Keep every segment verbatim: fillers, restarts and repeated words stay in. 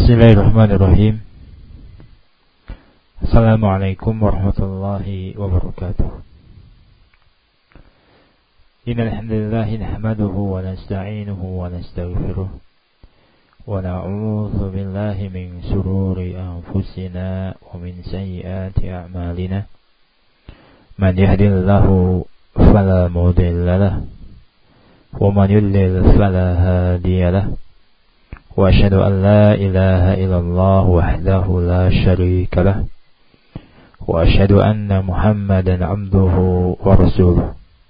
Bismillahirrahmanirrahim. Assalamualaikum warahmatullahi wabarakatuh. Innal hamdalillah nahmaduhu wa nasta'inuhu wa nastaghfiruh wa na'udzu billahi min shururi anfusina wa min sayyiati a'malina. Man yahdihillahu fala mudilla lahu wa man yudlil fala hadiya lahu. وأشهد أن لا إله إلا الله وحده لا شريك له وأشهد أن محمدا عبده ورسوله.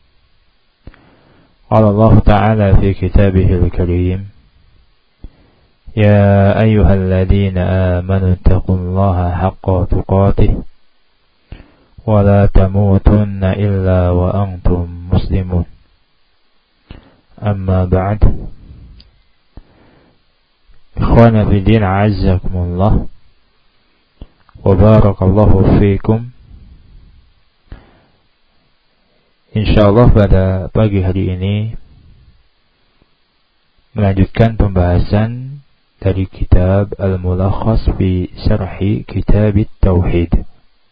قال الله تعالى في كتابه الكريم: يا أيها الذين آمنوا اتقوا الله حق تقاته ولا تموتن إلا وأنتم مسلمون. أما بعد. Ikhwana fi din, a'azzakumullah wa barakallahu fikum. Insyaallah pada pagi hari ini melanjutkan pembahasan dari kitab Al-Mulakhas fi Syarhi Kitab Tauhid.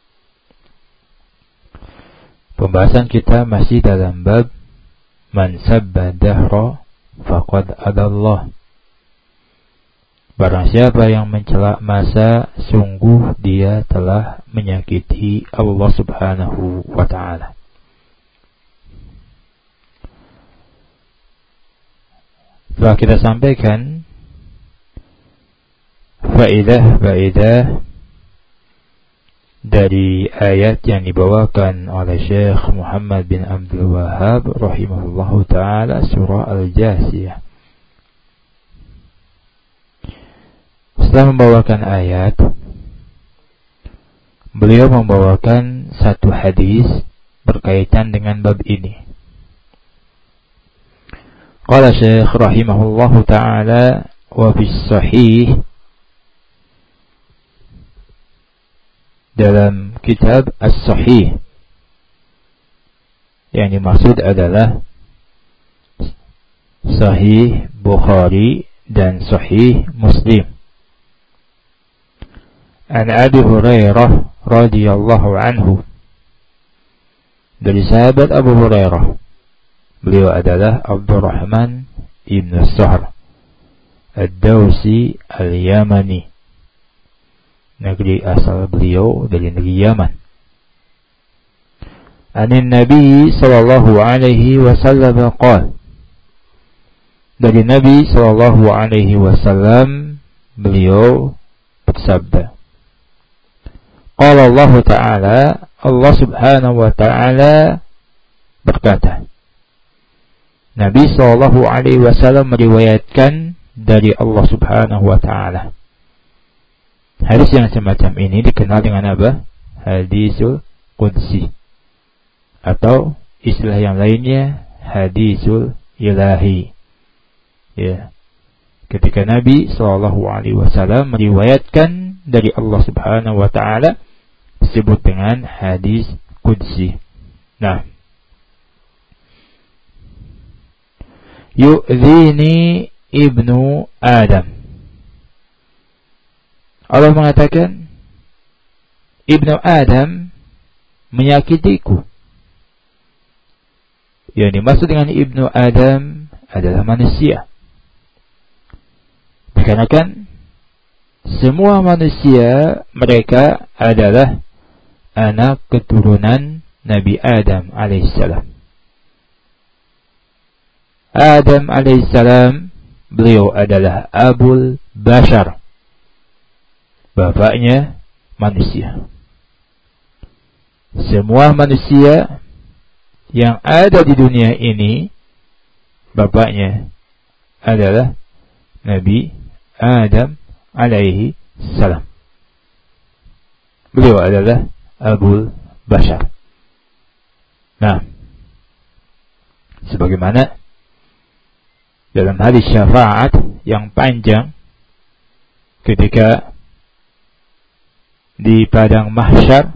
Pembahasan kita masih dalam bab Man sabba dahra faqad adallah. Barang siapa yang mencela masa, sungguh dia telah menyakiti Allah Subhanahu wa ta'ala. Telah kita sampaikan faedah-faedah dari ayat yang dibawakan oleh Syekh Muhammad bin Abdul Wahhab rahimahullahu ta'ala, surah Al-Jasiyah. Setelah membawakan ayat, beliau membawakan satu hadis berkaitan dengan bab ini. Qala Syekh rahimahullahu ta'ala, wa fis sahih, dalam kitab As-Sahih, yang dimaksud adalah Sahih Bukhari dan Sahih Muslim. An Abi Hurairah radhiyallahu anhu, dari sahabat Abu Hurairah, beliau adalah Abdurrahman ibn Sahr Ad-Dawsi Al-Yamani, negeri asal beliau dari negeri Yaman. Anin Nabi sallallahu alaihi wasallam qala, dari Nabi sallallahu alaihi wasallam beliau bersabda, Qala Allah Ta'ala, Allah Subhanahu wa Ta'ala berkata. Nabi sallallahu alaihi wasallam meriwayatkan dari Allah Subhanahu wa Ta'ala. Hadis yang semacam ini dikenal dengan apa? Hadisul Qudsi, atau istilah yang lainnya Hadisul Ilahi. Ya. Ketika Nabi sallallahu alaihi wasallam meriwayatkan dari Allah Subhanahu wa Ta'ala, disebut dengan hadis qudsi. Nah, yu'dhini ibnu Adam. Allah mengatakan, Ibnu Adam menyakitiku. Yang dimaksud dengan Ibnu Adam adalah manusia. Dikarenakan semua manusia mereka adalah anak keturunan Nabi Adam alaihissalam. Adam alaihissalam, beliau adalah Abul Bashar, bapaknya manusia. Semua manusia yang ada di dunia ini, bapaknya adalah Nabi Adam alaihi salam. Beliau adalah Abul Bashar. Nah, sebagaimana dalam hadis syafaat yang panjang ketika di padang mahsyar,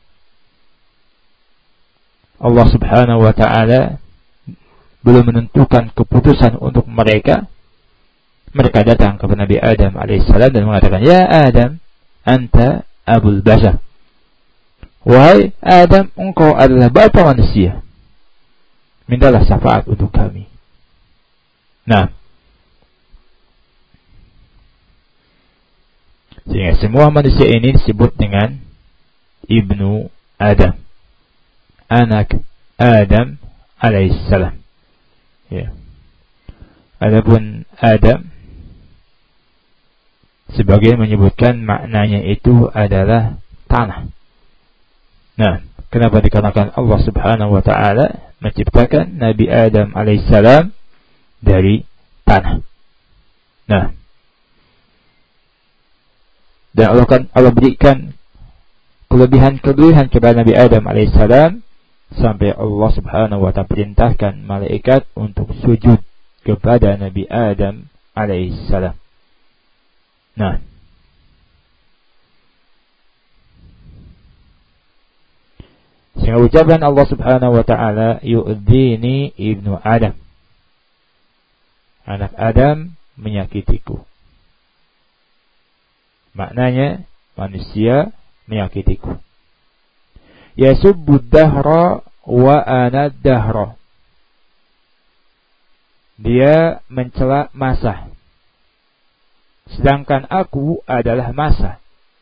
Allah Subhanahu wa Ta'ala belum menentukan keputusan untuk mereka, mereka datang kepada Nabi Adam alaihissalam dan mengatakan, "Ya Adam, anta abul bashar." Wahai Adam, engkau adalah bapa manusia. Mintalah syafaat untuk kami. Nah, sehingga semua manusia ini disebut dengan Ibnu Adam, anak Adam alaihissalam. Ya. Adapun Adam, sebagian menyebutkan maknanya itu adalah tanah. Nah, kenapa? Dikarenakan Allah Subhanahu wa taala menciptakan Nabi Adam alaihissalam dari tanah. Nah, dan Allah kan Allah berikan kelebihan-kelebihan kepada Nabi Adam alaihissalam sampai Allah Subhanahu wa taala perintahkan malaikat untuk sujud kepada Nabi Adam alaihissalam. Nah, sehingga ucapan Allah Subhanahu wa taala, yu'dhini ibnu Adam, anak Adam menyakitiku. Maknanya manusia menyakitiku. Yasubbu dahra wa ana dahra. Dia mencela masa, sedangkan aku adalah masa.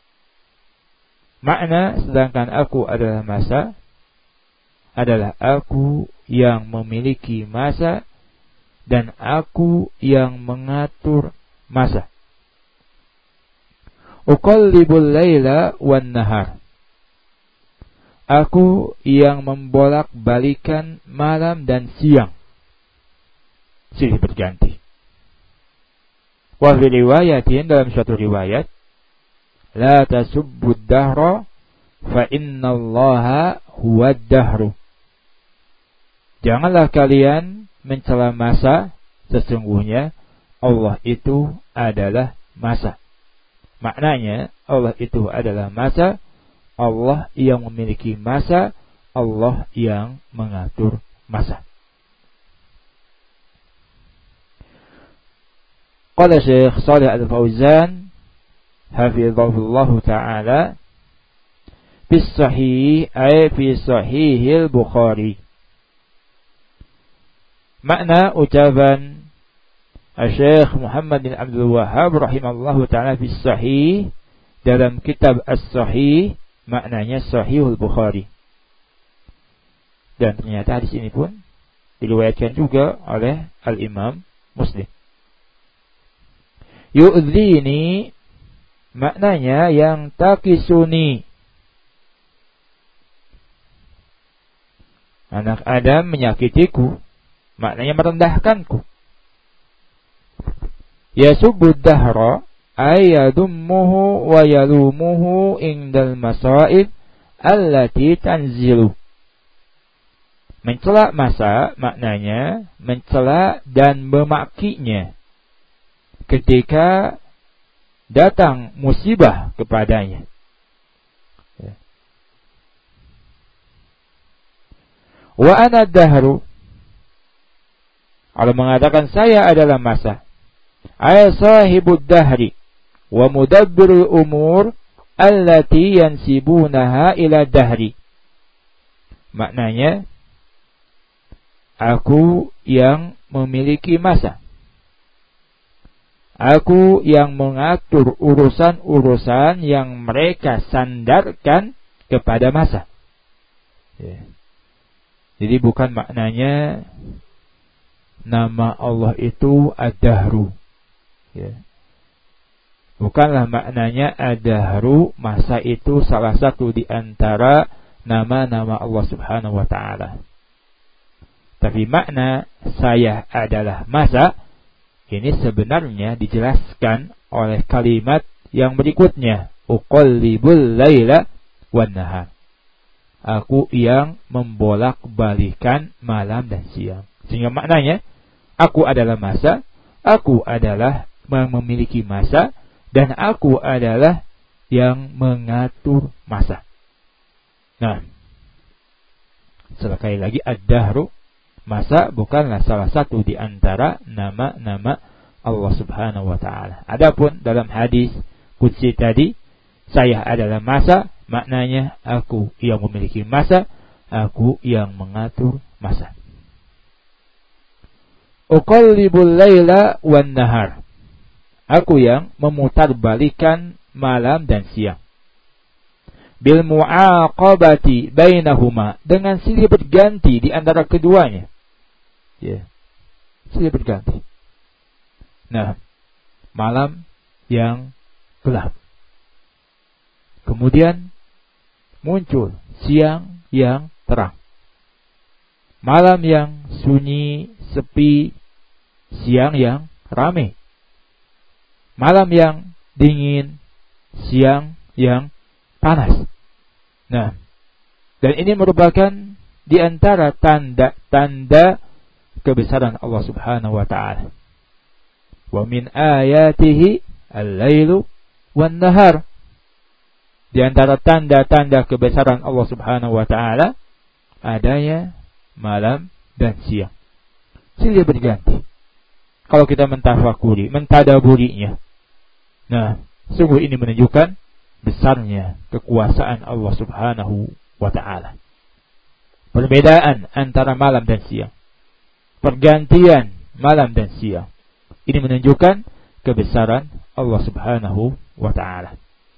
Makna sedangkan aku adalah masa adalah aku yang memiliki masa dan aku yang mengatur masa. Uqallibul laila wan nahar. Aku yang membolak-balikan malam dan siang, silih berganti. Wa fi riwayatin, dalam suatu riwayat, la tasubbud dahra fa innallaha huwad dahru. Janganlah kalian mencela masa, sesungguhnya Allah itu adalah masa. Maknanya Allah itu adalah masa, Allah yang memiliki masa, Allah yang mengatur masa. Qala Syekh Shalih Al-Fauzan hafizahullahu ta'ala, fi sahih ay fi sahihil Bukhari. Makna ucapan Syekh Muhammad bin Abdul Wahhab rahimahullahu ta'ala fi sahih, dalam kitab As-Sahih, maknanya Sahihul Bukhari. Dan ternyata hadis ini pun diriwayatkan juga oleh Al-Imam Muslim. Yu'dhini, maknanya yang takisuni. Anak Adam menyakitiku, maknanya merendahkanku. Yasubbud dahra ay yadummuhu wa yalumuhu indal masaib allati tanzilu. Mencela masa, maknanya mencela dan memakinya ketika datang musibah kepadanya. Wa ana dahru, Allah mengatakan saya adalah masa. Ay sahibud dahri wa mudabbirul umur allati yansibunaha ila dahri. Maknanya aku yang memiliki masa, aku yang mengatur urusan-urusan yang mereka sandarkan kepada masa. Ya. Jadi bukan maknanya nama Allah itu Ad-Dahru. Ya. Bukanlah maknanya Ad-Dahru, masa itu salah satu di antara nama-nama Allah Subhanahu wa ta'ala. Tapi makna saya adalah masa ini sebenarnya dijelaskan oleh kalimat yang berikutnya, uqallibul laila wan nahar. Aku yang membolak-balikan malam dan siang. Sehingga maknanya aku adalah masa, aku adalah memiliki masa, dan aku adalah yang mengatur masa. Nah, sekali lagi Ad-Dahru, masa bukanlah salah satu di antara nama-nama Allah Subhanahu wa taala. Adapun dalam hadis qudsi tadi, saya adalah masa, maknanya aku yang memiliki masa, aku yang mengatur masa. Uqallibul laila wan nahar. Aku yang memutarbalikan malam dan siang. Bil mu'aqabati bainahuma, dengan silih berganti di antara keduanya. Ya. Silih berganti. Nah, malam yang gelap. Kemudian muncul siang yang terang. Malam yang sunyi, sepi, siang yang ramai. Malam yang dingin, siang yang panas. Nah, dan ini merupakan di antara tanda-tanda kebesaran Allah Subhanahu wa taala. Wa min ayatihi al-lailu wan nahar. Di antara tanda-tanda kebesaran Allah Subhanahu wa taala adanya malam dan siang. Silih berganti. Kalau kita mentafakuri, mentadaburinya. Nah, sungguh ini menunjukkan besarnya kekuasaan Allah Subhanahu wa taala. Perbedaan antara malam dan siang. Pergantian malam dan siang. Ini menunjukkan kebesaran Allah Subhanahu wa taala.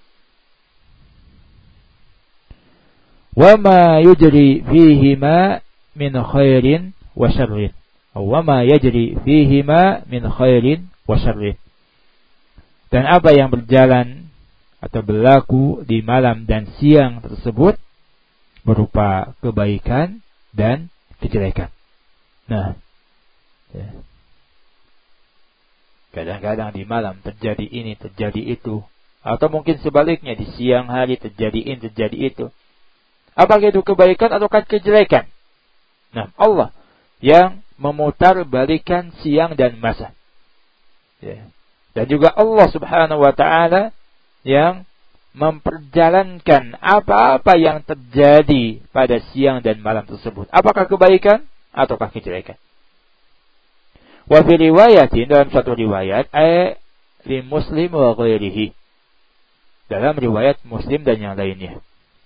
Wa ma yujri fihima min khairin wa syarrin. Wa ma yajri fihima min khairin wa syarrin. Dan apa yang berjalan atau berlaku di malam dan siang tersebut berupa kebaikan dan kejelekan. Nah, ya. Kadang-kadang di malam terjadi ini, terjadi itu, atau mungkin sebaliknya di siang hari terjadi ini, terjadi itu. Apakah itu kebaikan ataukah kejelekan? Nah, Allah yang memutarbalikan siang dan masa. Ya. Dan juga Allah Subhanahu wa taala yang memperjalankan apa-apa yang terjadi pada siang dan malam tersebut. Apakah kebaikan ataukah kejelekan? Wa fi riwayatin, dalam satu riwayat, ay li Muslim wa ghairihi. Dalam riwayat Muslim dan yang lainnya.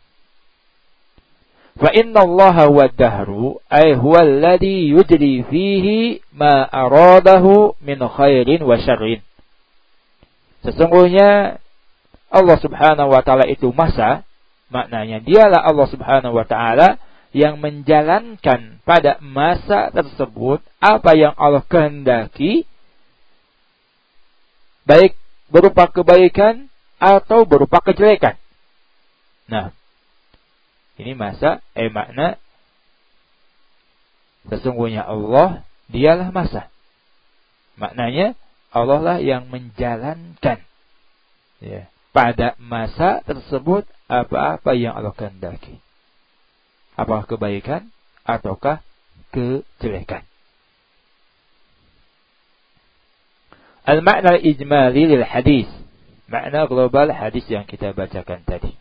Fa inna Allah huwa ad-dahru, ay huwa alladhi yujri fihi ma aradahu min khairin wa syarrin. Sesungguhnya Allah Subhanahu wa taala itu masa, maknanya dialah Allah Subhanahu wa taala yang menjalankan pada masa tersebut apa yang Allah kehendaki, baik berupa kebaikan atau berupa kejelekan. Nah, ini masa, eh makna sesungguhnya Allah dialah masa. Maknanya Allah lah yang menjalankan, ya, pada masa tersebut apa-apa yang Allah kehendaki. Apakah kebaikan ataukah kejelekan. Al-makna ijmali lil hadis. Makna global hadis yang kita bacakan tadi.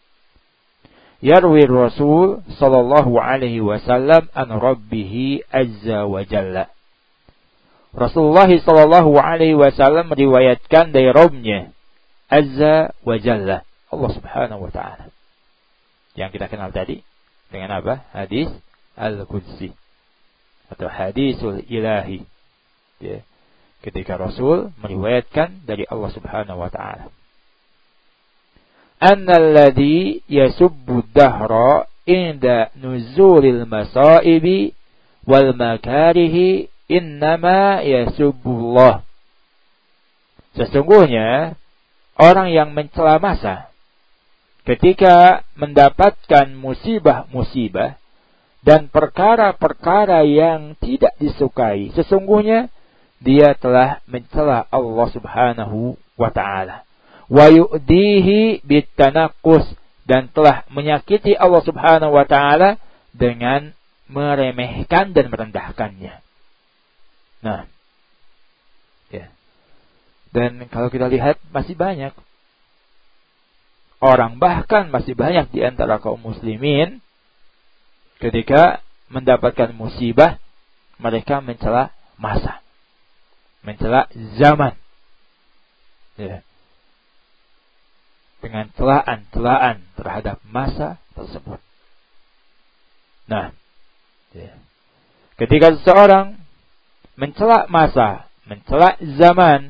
Yarwi Rasul sallallahu alaihi wasallam an Rabbih azza wa jalla. Rasulullah sallallahu alaihi wasallam meriwayatkan dari Rabb-Nya azza wa jalla, Allah Subhanahu wa taala. Yang kita kenal tadi dengan apa? Hadis Al-Qudsi atau hadisul ilahi. Ya. Ketika Rasul meriwayatkan dari Allah Subhanahu wa taala. Annalladzi yasubbu ad-dahra inda nuzulil masaibi wal makarihi innama yasubbullah. Sesungguhnya orang yang mencela masa ketika mendapatkan musibah-musibah dan perkara-perkara yang tidak disukai, sesungguhnya dia telah mencela Allah Subhanahu wa taala. Wa yu'dihi bitanaqqus, dan telah menyakiti Allah Subhanahu wa taala dengan meremehkan dan merendahkannya. Nah, ya. Dan kalau kita lihat masih banyak orang, bahkan masih banyak di antara kaum muslimin ketika mendapatkan musibah mereka mencela masa. mencela zaman. Ya. Dengan celaan-celaan terhadap masa tersebut. Nah, ya. Ketika seseorang mencela masa, mencela zaman,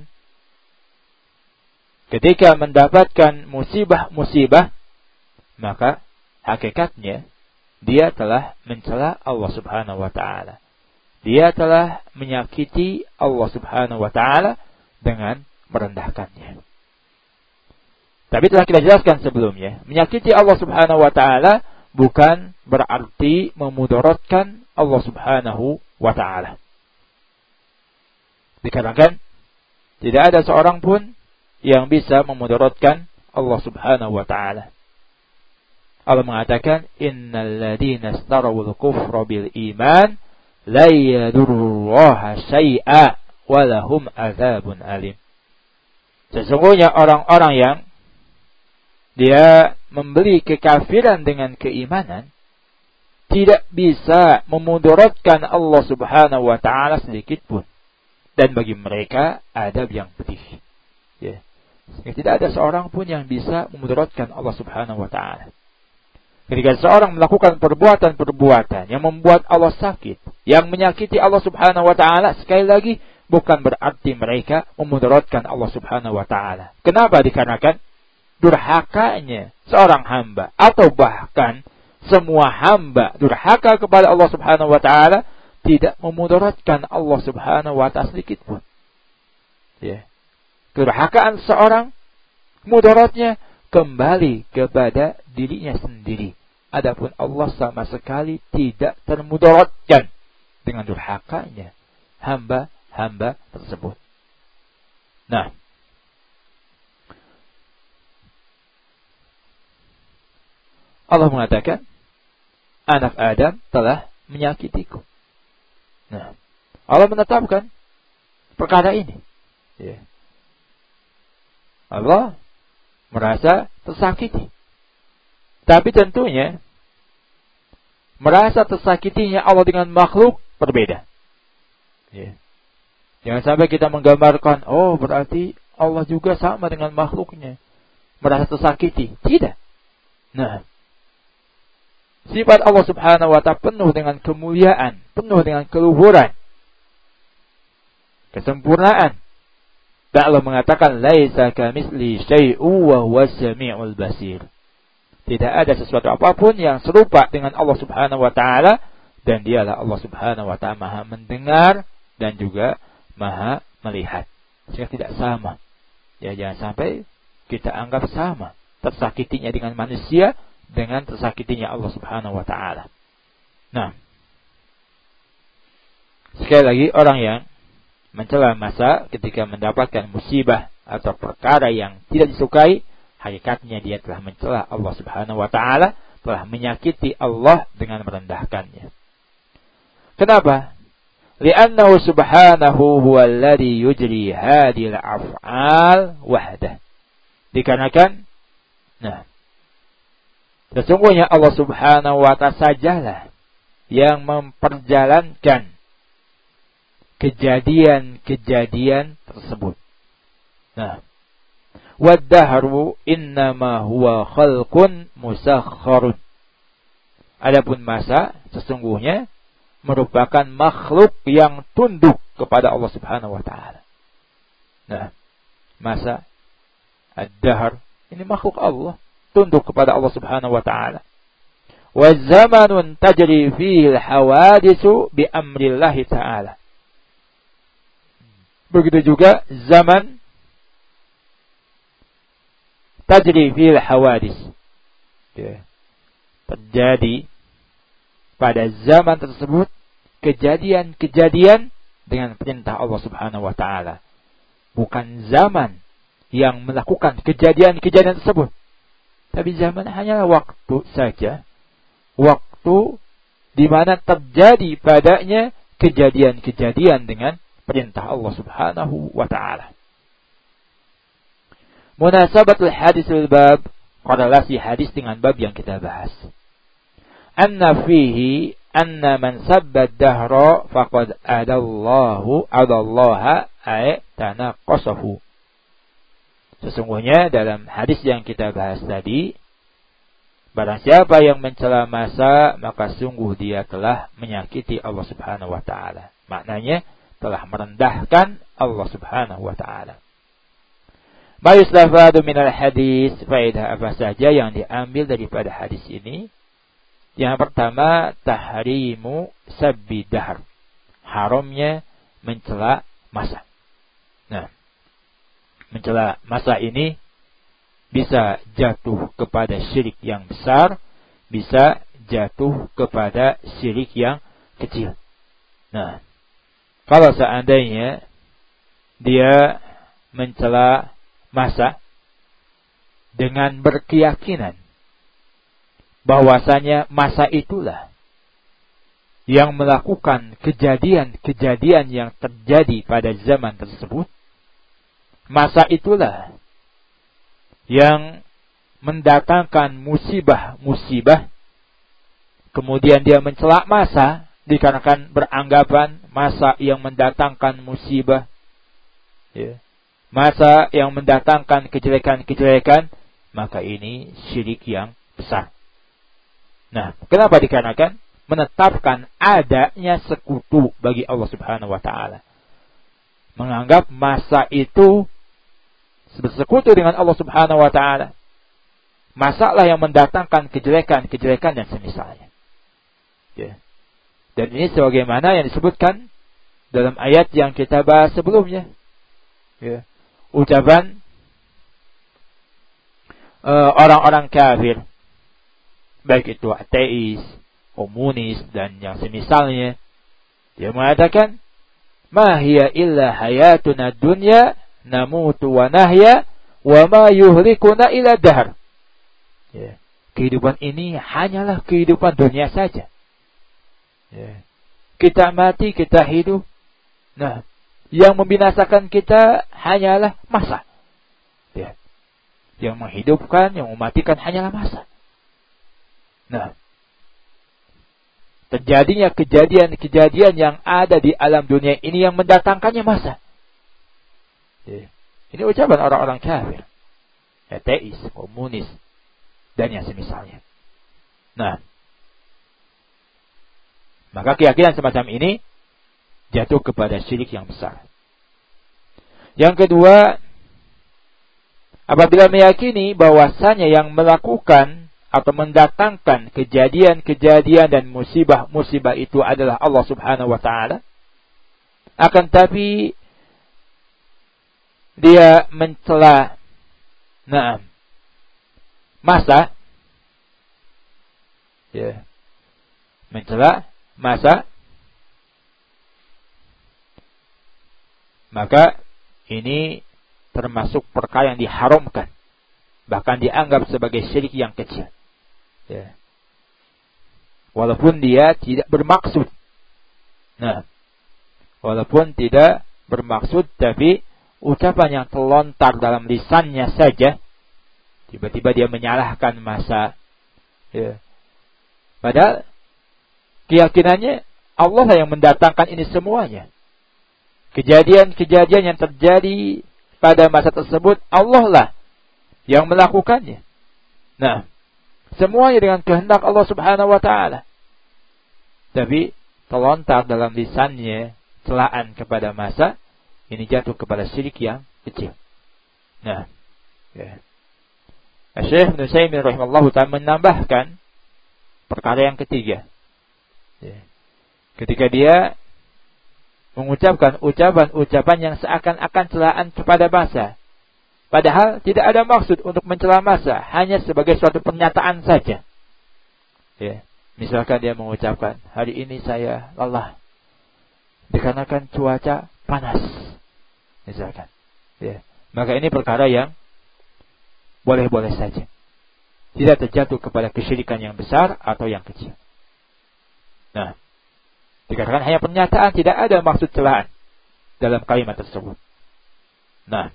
ketika mendapatkan musibah-musibah, maka hakikatnya dia telah mencela Allah Subhanahu wa taala. Dia telah menyakiti Allah Subhanahu wa taala dengan merendahkannya. Tapi telah kita jelaskan sebelumnya, menyakiti Allah Subhanahu wa taala bukan berarti memudaratkan Allah Subhanahu wa taala. Dikarenakan tidak ada seorang pun yang bisa memudaratkan Allah Subhanahu wa taala. Allah mengatakan, innal ladzina istarawul kufra bil iman la yadurrullaha syai'a wa lahum adzabun alim. Sesungguhnya orang-orang yang dia membeli kekafiran dengan keimanan tidak bisa memudaratkan Allah Subhanahu wa taala sedikit pun. Dan bagi mereka adab yang pedih. Ya. Tidak ada seorang pun yang bisa memudaratkan Allah Subhanahu wa taala. Ketika seorang melakukan perbuatan-perbuatan yang membuat Allah sakit, yang menyakiti Allah Subhanahu wa taala, sekali lagi bukan berarti mereka memudaratkan Allah Subhanahu wa taala. Kenapa? Dikarenakan durhakanya seorang hamba atau bahkan semua hamba durhaka kepada Allah Subhanahu wa taala tidak memudaratkan Allah Subhanahu wa taala sedikit pun. Ya. Kedurhakaan seorang mudaratnya kembali kepada dirinya sendiri. Adapun Allah sama sekali tidak termudaratkan dengan durhakanya hamba-hamba tersebut. Nah, Allah mengatakan, anak Adam telah menyakitiku. Nah, Allah menetapkan perkara ini. Ya. Allah merasa tersakiti. Tapi tentunya merasa tersakitinya Allah dengan makhluk berbeda. Ya. Jangan sampai kita menggambarkan, oh berarti Allah juga sama dengan makhluknya, merasa tersakiti. Tidak. Nah, sifat Allah Subhanahu wa taala penuh dengan kemuliaan, penuh dengan keluhuran, kesempurnaan. Dan Allah mengatakan, laisa kamitsli syai'un wa huwas samiul basir. Tidak ada sesuatu apapun yang serupa dengan Allah Subhanahu wa taala, dan dialah Allah Subhanahu wa taala Maha mendengar dan juga Maha melihat. Sehingga tidak sama. Ya, jangan sampai kita anggap sama tersakitinya dengan manusia dengan tersakitinya Allah Subhanahu wa taala. Nah, sekali lagi orang yang mencela masa ketika mendapatkan musibah atau perkara yang tidak disukai, hakikatnya dia telah mencela Allah Subhanahu wa taala, telah menyakiti Allah dengan merendahkannya. Kenapa? Li'annahu subhanahu huwallazi yujri hadhil af'al wahdah. Dikarenakan, nah, sesungguhnya Allah Subhanahu wa ta'ala sajalah yang memperjalankan kejadian-kejadian tersebut. Nah, waddahru innama huwa khalqun musakhkharun. Adapun masa sesungguhnya merupakan makhluk yang tunduk kepada Allah Subhanahu wa ta'ala. Nah, masa ad-dahr ini makhluk Allah, tunduk kepada Allah Subhanahu wa ta'ala. Wa zamanun tajri fihi al-hawaditsu bi amrillah ta'ala. Begitu juga zaman tajri fihi al-hawadits. Ya. Terjadi pada zaman tersebut kejadian-kejadian dengan perintah Allah Subhanahu wa ta'ala. Bukan zaman yang melakukan kejadian-kejadian tersebut. Tapi zaman hanyalah waktu saja. Waktu di mana terjadi padanya kejadian-kejadian dengan perintah Allah Subhanahu wa ta'ala. Munasabatul hadis bil bab, korelasi hadis dengan bab yang kita bahas. Anna fihi anna man sabba ad-dahra faqad adallahu adallaha ay tanaqasahu. Sesungguhnya dalam hadis yang kita bahas tadi, barang siapa yang mencela masa, maka sungguh dia telah menyakiti Allah Subhanahu wa taala. Maknanya telah merendahkan Allah Subhanahu wa taala. Ma yustafadu minal hadis, faedah apa saja yang diambil daripada hadis ini? Yang pertama, tahrimu sabbi dahr. Haramnya mencela masa. Nah, mencela masa ini bisa jatuh kepada syirik yang besar, bisa jatuh kepada syirik yang kecil. Nah, kalau seandainya dia mencela masa dengan berkeyakinan bahwasanya masa itulah yang melakukan kejadian-kejadian yang terjadi pada zaman tersebut, masa itulah yang mendatangkan musibah-musibah, kemudian dia mencela masa dikarenakan beranggapan masa yang mendatangkan musibah, ya, masa yang mendatangkan kejelekan-kejelekan, maka ini syirik yang besar. Nah, kenapa? Dikarenakan menetapkan adanya sekutu bagi Allah Subhanahu wa taala. Menganggap masa itu bersekutu dengan Allah Subhanahu wa taala. Masalah yang mendatangkan kejelekan-kejelekan dan semisalnya. Ya. Dan ini sebagaimana yang disebutkan dalam ayat yang kita bahas sebelumnya. Ya. Ucapan uh, orang-orang kafir, baik itu ateis, komunis dan yang semisalnya, dia mengatakan, "Ma hiya illa hayatuna dunya namutu wa nahya wa ma yuhlikuna illa dahr." Ya. Kehidupan ini hanyalah kehidupan dunia saja. Ya. Kita mati, kita hidup. Nah, yang membinasakan kita hanyalah masa. Ya. Yang menghidupkan, yang mematikan hanyalah masa. Nah, terjadinya kejadian-kejadian yang ada di alam dunia ini yang mendatangkannya masa. Ya. Ini ucapan orang-orang kafir, ateis, komunis, dan yang semisalnya. Nah, maka keyakinan semacam ini jatuh kepada syirik yang besar. Yang kedua, apabila meyakini bahwasanya yang melakukan atau mendatangkan kejadian-kejadian dan musibah-musibah itu adalah Allah Subhanahu wa taala, akan tapi dia mencela nah masa, ya, mencela masa, maka ini termasuk perkara yang diharamkan, bahkan dianggap sebagai syirik yang kecil. Ya. Walaupun dia tidak bermaksud. Nah, walaupun tidak bermaksud, tapi ucapan yang terlontar dalam lisannya saja, tiba-tiba dia menyalahkan masa. Ya. Padahal keyakinannya Allah lah yang mendatangkan ini semuanya. Kejadian-kejadian yang terjadi pada masa tersebut, Allah lah yang melakukannya. Nah, semuanya dengan kehendak Allah Subhanahu wa taala. Tapi terlontar dalam lisannya celaan kepada masa, ini jatuh kepada syirik yang kecil. Nah, ya. Syekh Ibnu Utsaimin rahimallahu ta'ala menambahkan perkara yang ketiga. Ya. Ketika dia mengucapkan ucapan-ucapan yang seakan-akan celaan kepada masa, padahal tidak ada maksud untuk mencela masa, hanya sebagai suatu pernyataan saja. Ya. Misalkan dia mengucapkan, hari ini saya lelah dikarenakan cuaca panas, misalkan. Ya. Maka ini perkara yang boleh-boleh saja, tidak terjatuh kepada kesyirikan yang besar atau yang kecil. Nah, dikatakan hanya pernyataan, tidak ada maksud celaan dalam kalimat tersebut. Nah,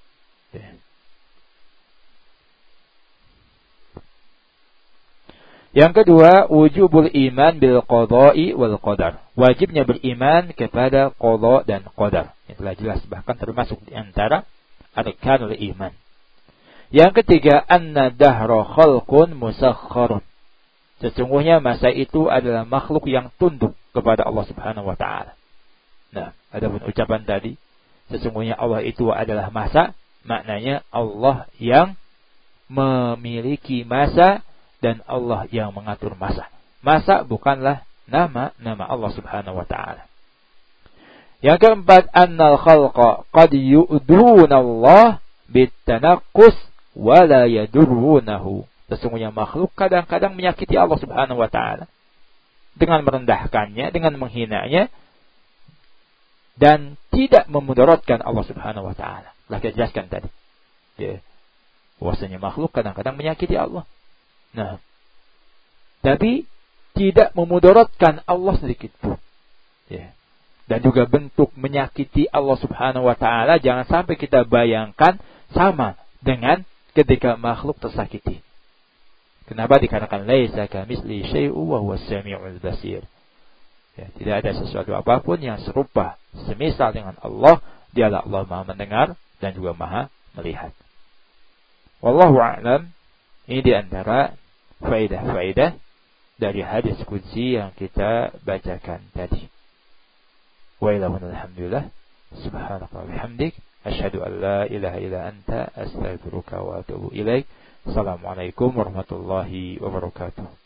ya. Yang kedua, wujubul iman bil qada'i wal qadar. Wajibnya beriman kepada qada dan qadar. Yang telah jelas, bahkan termasuk di antara arkanul iman. Yang ketiga, anna dahra khalqun musakhkharun. Sesungguhnya masa itu adalah makhluk yang tunduk kepada Allah Subhanahu wa taala. Nah, adapun ucapan tadi, sesungguhnya Allah itu adalah masa, maknanya Allah yang memiliki masa dan Allah yang mengatur masa. Masa bukanlah nama-nama Allah Subhanahu wa taala. Yang keempat, annal khalqa qad yu'duna Allah bitanaqqus wa la yadurrunahu. Sesungguhnya makhluk kadang-kadang menyakiti Allah Subhanahu wa taala dengan merendahkannya, dengan menghinanya dan tidak memudaratkan Allah Subhanahu wa taala. Telah kita jelaskan tadi. Ya. Bahwasanya makhluk kadang-kadang menyakiti Allah. Nah, tapi tidak memudaratkan Allah sedikit pun. Ya. Dan juga bentuk menyakiti Allah Subhanahu wa taala jangan sampai kita bayangkan sama dengan ketika makhluk tersakiti. Kenapa dikatakan laisa kamitsli syai'un wa huwas samiul basir? Ya, tidak ada sesuatu apapun yang serupa semisal dengan Allah, dialah Allah Maha mendengar dan juga Maha melihat. Wallahu a'lam. Ini di antara faedah-faedah dari hadis qudsi yang kita bacakan tadi. Wa alhamdulillah subhanaka wa bihamdik asyhadu an la ilaha illa anta astaghfiruka wa atubu ilaik. Assalamualaikum warahmatullahi wabarakatuh.